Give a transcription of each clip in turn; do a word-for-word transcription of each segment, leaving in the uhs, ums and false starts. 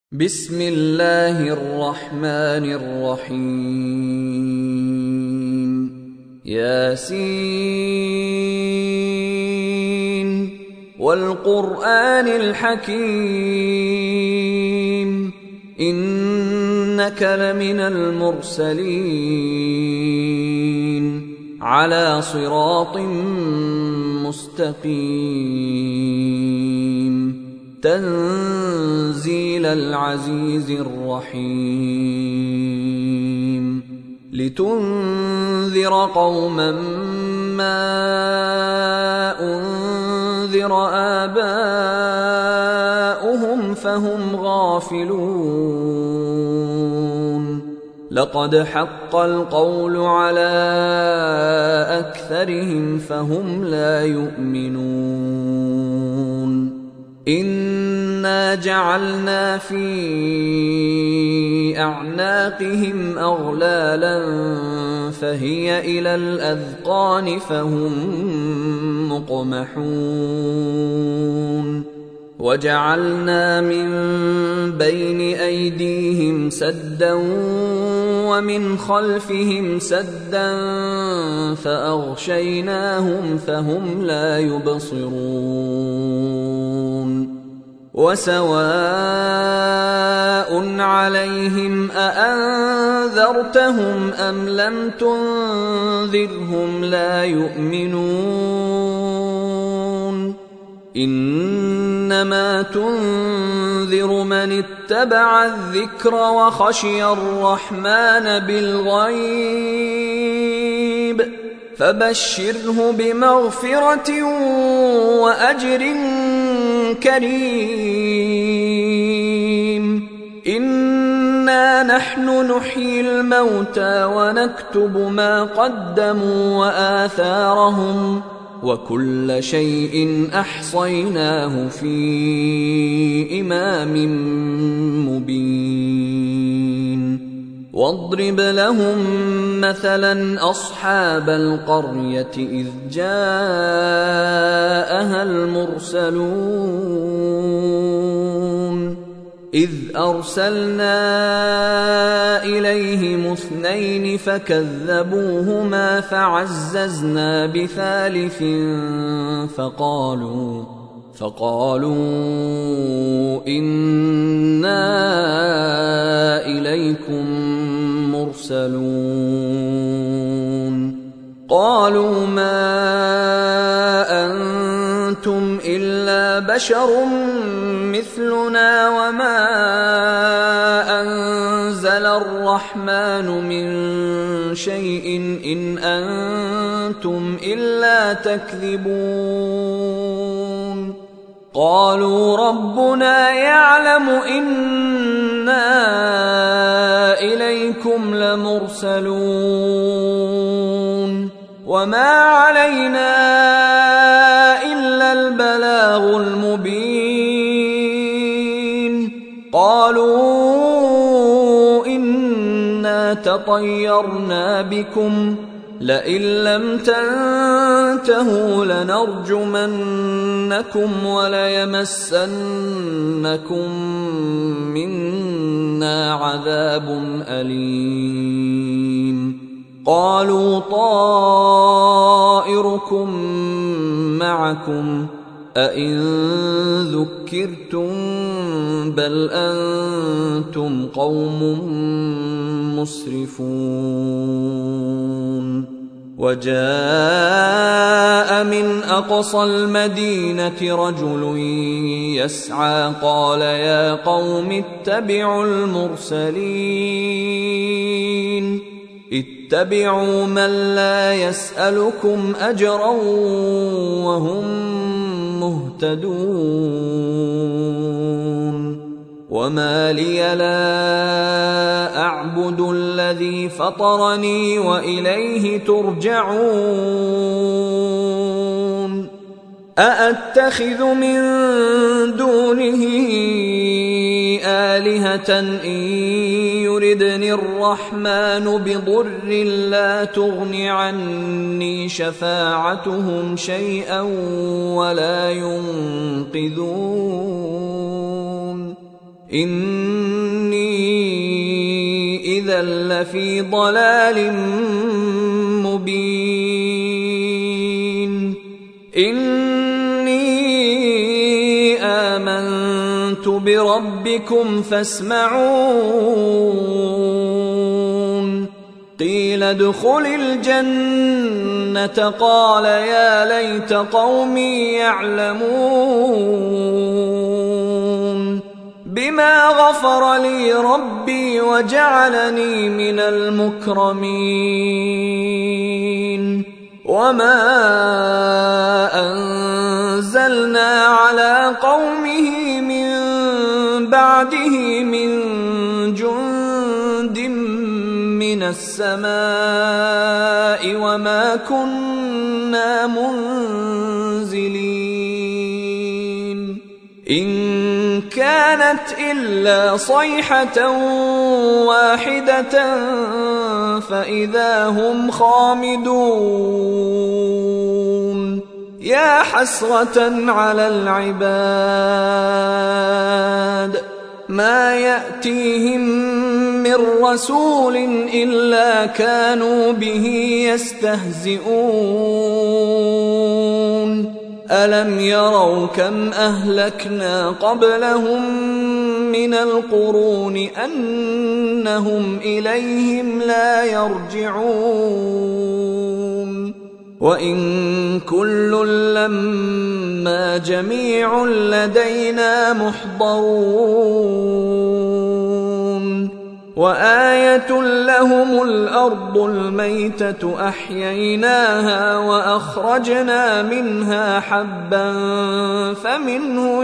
بسم الله الرحمن الرحيم ياسين والقرآن الحكيم إنك لمن المرسلين على صراط مستقيم تنزيل العزيز الرحيم لتنذر قوما ما أنذر آباؤهم فهم غافلون لقد حق القول على أكثرهم فهم لا يؤمنون إنا جعلنا في أعناقهم أغلالا فهي إلى الأذقان فهم مقمحون وجعلنا من بين أيديهم سدا ومن خلفهم سدا فأغشيناهم فهم لا يبصرون وسواء عليهم أأنذرتهم أم لم تنذرهم لا يؤمنون إنما تنذر من اتبع الذكر وخشي الرحمن بالغيب فبشره بمغفرة وأجر كريم إنا نحن نحيي الموتى ونكتب ما قدموا وآثارهم وكل شيء أحصيناه في إمام مبين واضرب لهم مثلا أصحاب القرية إذ جاءها المرسلون إذ أرسلنا إليهم اثنين فكذبوهما فعززنا بثالث فقالوا فقالوا إنا إليكم مرسلون قالوا ما أنتم إلا بشر مثلنا وما أنزل الرحمن من شيء إن أنتم إلا تكذبون قالوا ربنا يعلم إنا إليكم لمرسلون وما علينا إلا البلاغ المبين قالوا إنا تطيرنا بكم لئن لم تنتهوا لنرجمنكم وليمسنكم منا عذاب أليم قالوا طائركم معكم أئن ذكرتم بل أنتم قوم مسرفون وجاء من أقصى المدينة رجل يسعى قال يا قوم اتبعوا المرسلين اتبعوا من لا يسألكم أجرا وهم مهتدون وما لي لا أعبد الذي فطرني وإليه ترجعون أأتخذ من دونه آلهة إن يردني الرحمن بضر لا تغن عني شفاعتهم شيئا ولا ينقذون إني إذا لفي ضلال مبين إني آمنت بربكم فاسمعون قيل ادخل الجنة قال يا ليت قومي يعلمون بما غفر لي ربي وجعلني من المكرمين وما أنزلنا على قومه من بعده من جند من السماء وما كنا منزلين إن كانت إلا صيحة واحدة فإذا هم خامدون يا حسرة على العباد ما يأتيهم من رسول إلا كانوا به يستهزئون ألم يروا كم أهلكنا قبلهم من القرون أنهم إليهم لا يرجعون وإن كل لما جميع لدينا محضرون وآية لهم الأرض الميتة أحييناها وأخرجنا منها حبا فمنه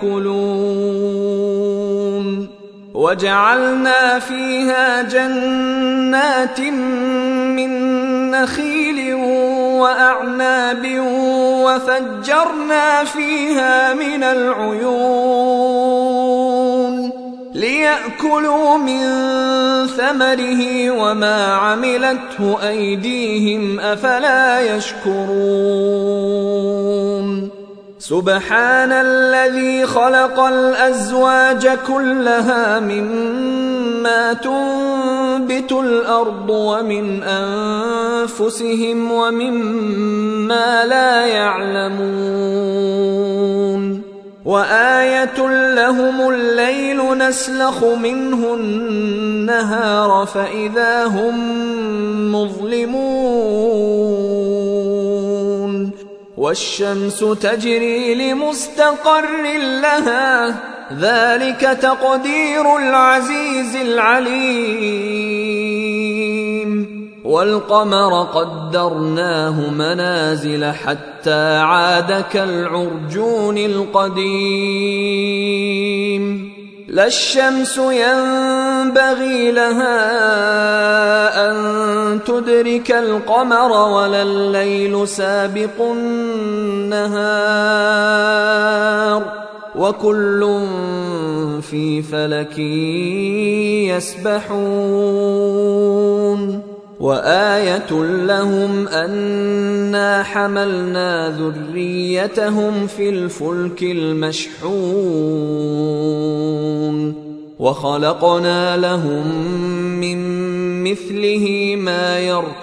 يأكلون وجعلنا فيها جنات من نخيل وأعناب وفجرنا فيها من العيون ليأكلوا من ثمره وما عملته أيديهم أفلا يشكرون سبحان الذي خلق الأزواج كلها مما تنبت الأرض ومن أنفسهم ومما لا يعلمون وآية لهم الليل نسلخ منه النهار فإذا هم مظلمون والشمس تجري لمستقر لها ذلك تقدير العزيز العليم والقمر قدرناه منازل حتى عاد كالعرجون القديم لا الشمس ينبغي لها أن تدرك القمر ولا الليل سابق النهار وكل في فلك يسبحون وآية لهم أنا حملنا ذريتهم في الفلك المشحون وخلقنا لهم من مثله ما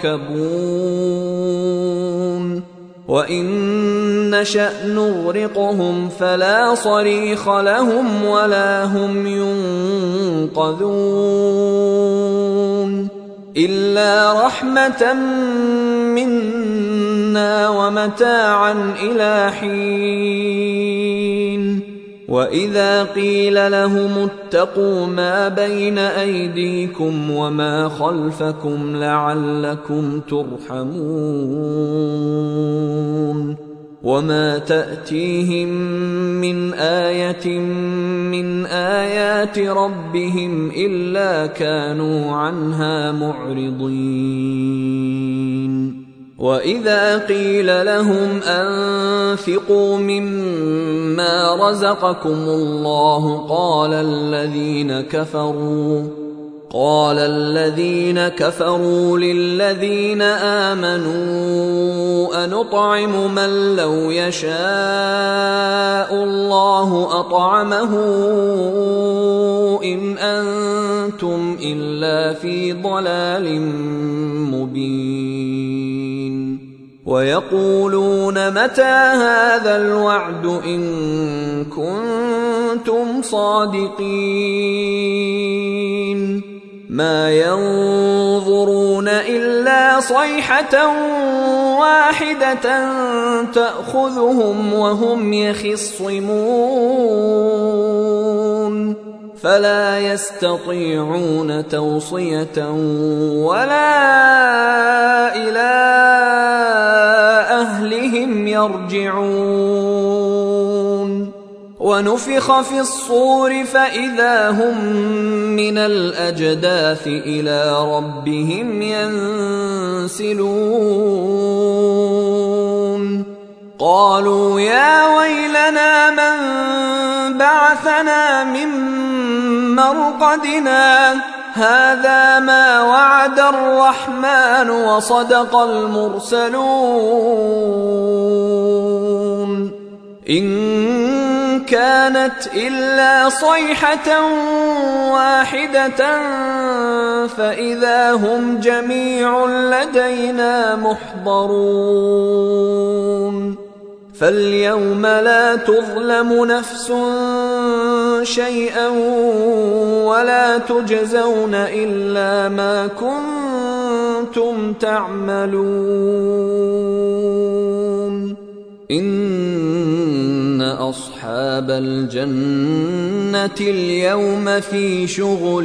يركبون وإن نشأ نغرقهم فلا صريخ لهم ولا هم ينقذون إلا رحمة منا ومتاعا إلى حين وإذا قيل لهم اتقوا ما بين أيديكم وما خلفكم لعلكم ترحمون وما تأتيهم من آية من آيات ربهم إلا كانوا عنها معرضين وإذا قيل لهم أنفقوا مما رزقكم الله قال الذين كفروا قال الذين كفروا للذين آمنوا أنطعم من لو يشاء الله أطعمه إن أنتم إلا في ضلال مبين ويقولون متى هذا الوعد إن كنتم صادقين ما ينظرون إلا صيحة واحدة تأخذهم وهم يخصمون فلا يستطيعون توصية ولا إلى أهلهم يرجعون ونفخ في الصور فإذا هم من الأجداث إلى ربهم ينسلون قالوا يا ويلنا من بعثنا من مرقدنا هذا ما وعد الرحمن وصدق المرسلون إن كانت إلا صيحة واحدة فإذا هم جميع لدينا محضرون فاليوم لا تظلم نفس شيئا ولا تجزون إلا ما كنتم تعملون إن أصحاب الجنة اليوم في شغل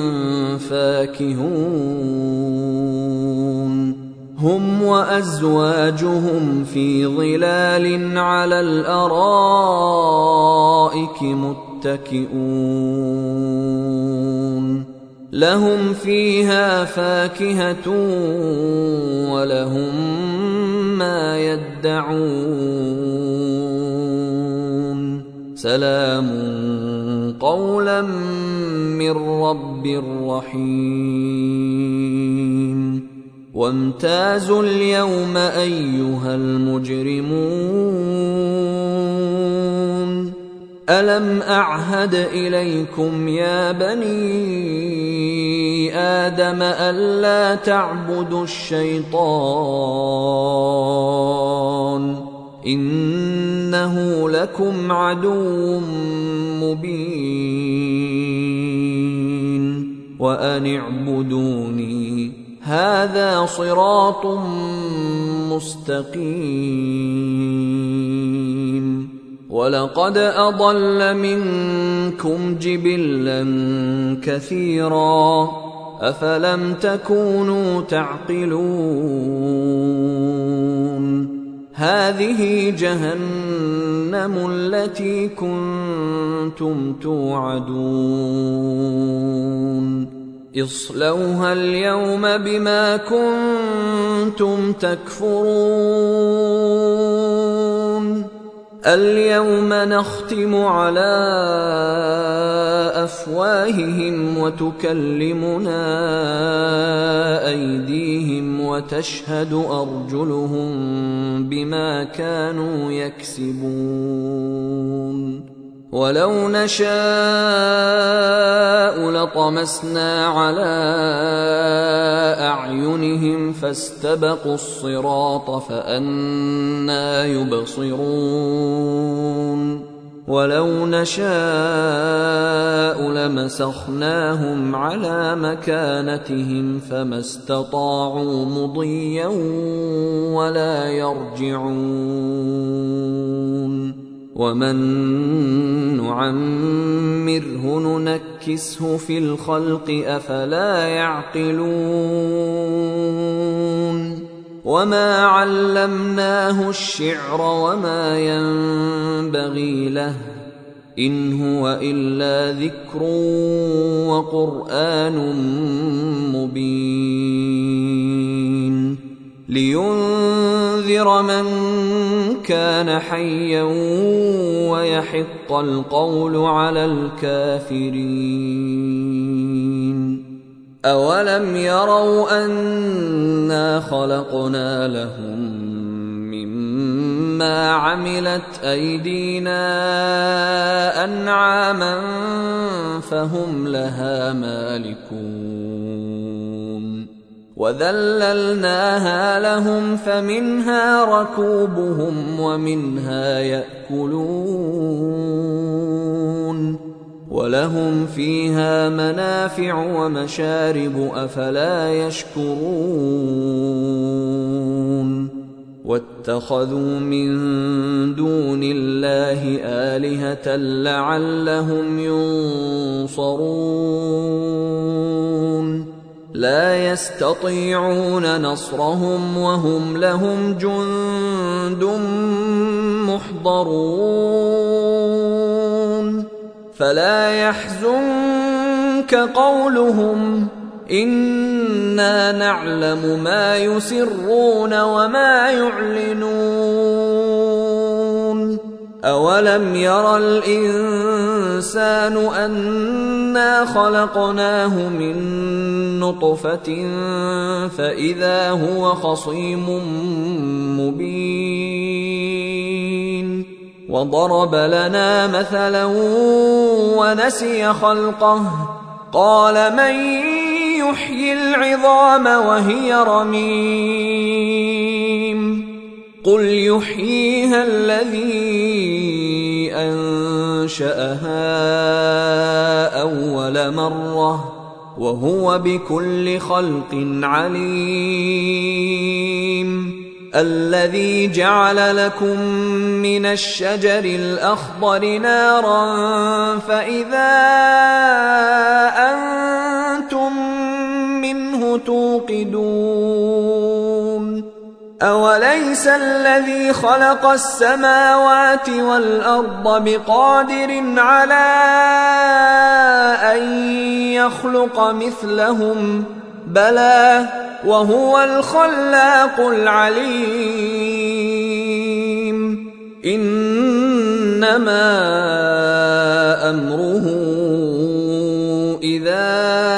فاكهون هم وأزواجهم في ظلال على الأرائك متكئون لهم فيها فاكهة ولهم ما يدعون سلام قولا من رب رحيم وامتازوا اليوم أيها المجرمون ألم أعهد إليكم يا بني آدم ألا تعبدوا الشيطان إنه لكم عدو مبين وأن اعبدوني هذا صراط مستقيم ولقد أضل منكم جبلا كثيرا أفلم تكونوا تعقلون هذه جهنم التي كنتم توعدون اصلوها اليوم بما كنتم تكفرون اليوم نختم على أفواههم وتكلمنا أيديهم وتشهد أرجلهم بما كانوا يكسبون ولو نشاء لطمسنا على أعينهم فاستبقوا الصراط فأنى يبصرون ولو نشاء لمسخناهم على مكانتهم فما استطاعوا مضيا ولا يرجعون ومن نعمره ننكسه في الخلق أفلا يعقلون وما علمناه الشعر وما ينبغي له إن هو إلا ذكر وقرآن مبين لينذر من كان حيا ويحق القول على الكافرين أولم يروا أنا خلقنا لهم مما عملت أيدينا أنعاما فهم لها مالكون وذللناها لهم فمنها ركوبهم ومنها يأكلون ولهم فيها منافع ومشارب أفلا يشكرون واتخذوا من دون الله آلهة لعلهم ينصرون لا يستطيعون نصرهم وهم لهم جند محضرون فلا يحزنك قولهم إنا نعلم ما يسرون وما يعلنون أولم ير الإنسان أنا خلقناه من نطفة فإذا هو خصيم مبين وضرب لنا مثلا ونسي خلقه قال من يحيي العظام وهي رميم قل يحييها الذي أنشأها أول مرة وهو بكل خلق عليم الذي جعل لكم من الشجر الأخضر نارا فإذا أنتم منه توقدون أوليس الذي خلق السماوات والأرض بقادر على أن يخلق مثلهم بلى وهو الخلاق العليم إنما أمره إذا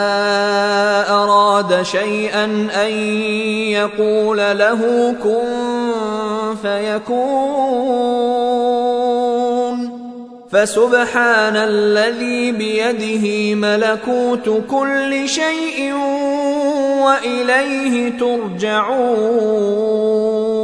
أراد شيئا أن يقول له كن فيكون فسبحان الذي بيده ملكوت كل شيء وإليه ترجعون